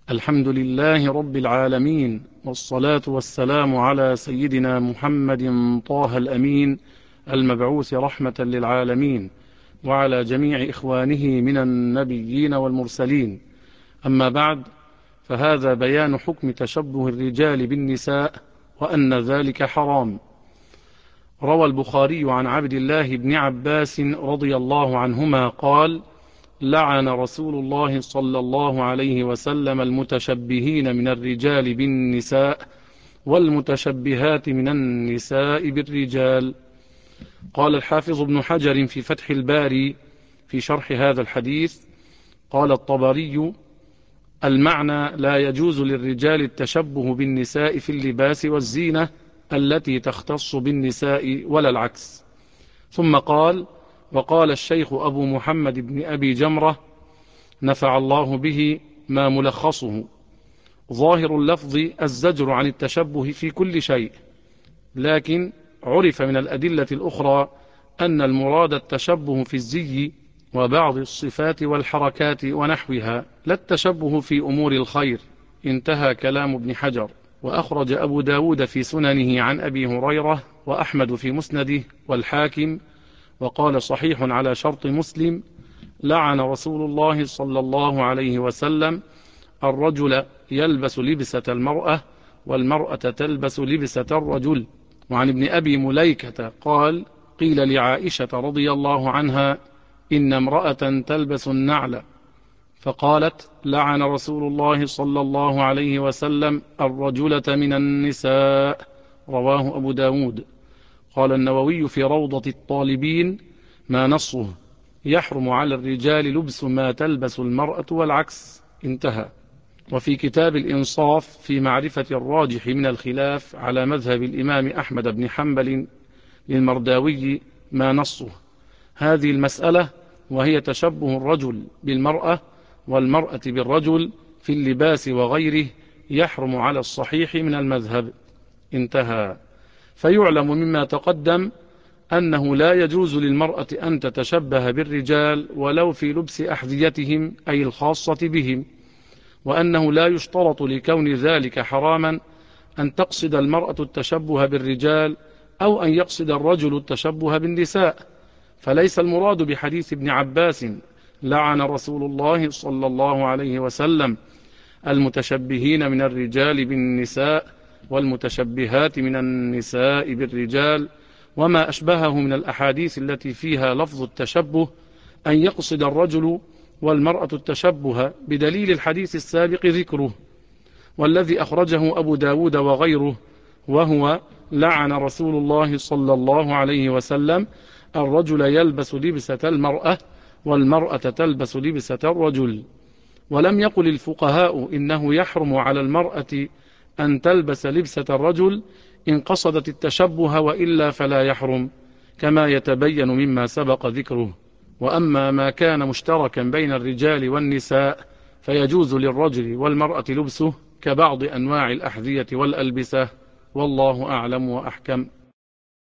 الحمد لله رب العالمين، والصلاة والسلام على سيدنا محمد طه الأمين المبعوث رحمة للعالمين، وعلى جميع إخوانه من النبيين والمرسلين. أما بعد، فهذا بيان حكم تشبه الرجال بالنساء وأن ذلك حرام. روى البخاري عن عبد الله بن عباس رضي الله عنهما قال: لعن رسول الله صلى الله عليه وسلم المتشبهين من الرجال بالنساء والمتشبهات من النساء بالرجال. قال الحافظ ابن حجر في فتح الباري في شرح هذا الحديث: قال الطبري: المعنى لا يجوز للرجال التشبه بالنساء في اللباس والزينة التي تختص بالنساء ولا العكس. ثم قال: وقال الشيخ أبو محمد بن أبي جمرة نفع الله به ما ملخصه: ظاهر اللفظ الزجر عن التشبه في كل شيء، لكن عرف من الأدلة الأخرى أن المراد التشبه في الزي وبعض الصفات والحركات ونحوها، لا التشبه في أمور الخير. انتهى كلام ابن حجر. وأخرج أبو داود في سننه عن أبي هريرة، وأحمد في مسنده، والحاكم، وقال صحيح على شرط مسلم: لعن رسول الله صلى الله عليه وسلم الرجل يلبس لبسة المرأة والمرأة تلبس لبسة الرجل. وعن ابن أبي مليكة قال: قيل لعائشة رضي الله عنها: إن امرأة تلبس النعل، فقالت: لعن رسول الله صلى الله عليه وسلم الرجلة من النساء. رواه أبو داود. قال النووي في روضة الطالبين: ما نصه: يحرم على الرجال لبس ما تلبس المرأة والعكس. انتهى. وفي كتاب الإنصاف في معرفة الراجح من الخلاف على مذهب الإمام أحمد بن حنبل للمرداوي: ما نصه: هذه المسألة، وهي تشبه الرجل بالمرأة والمرأة بالرجل في اللباس وغيره، يحرم على الصحيح من المذهب. انتهى. فيعلم مما تقدم أنه لا يجوز للمرأة أن تتشبه بالرجال ولو في لبس أحذيتهم أي الخاصة بهم، وأنه لا يشترط لكون ذلك حراما أن تقصد المرأة التشبه بالرجال أو أن يقصد الرجل التشبه بالنساء. فليس المراد بحديث ابن عباس: لعن رسول الله صلى الله عليه وسلم المتشبهين من الرجال بالنساء والمتشبهات من النساء بالرجال وما أشبهه من الأحاديث التي فيها لفظ التشبه، أن يقصد الرجل والمرأة التشبه، بدليل الحديث السابق ذكره، والذي أخرجه أبو داود وغيره، وهو: لعن رسول الله صلى الله عليه وسلم الرجل يلبس لبسة المرأة والمرأة تلبس لبسة الرجل. ولم يقل الفقهاء إنه يحرم على المرأة أن تلبس لبسة الرجل إن قصدت التشبه، وإلا فلا يحرم، كما يتبين مما سبق ذكره. وأما ما كان مشتركا بين الرجال والنساء فيجوز للرجل والمرأة لبسه كبعض أنواع الأحذية والألبسة، والله أعلم وأحكم.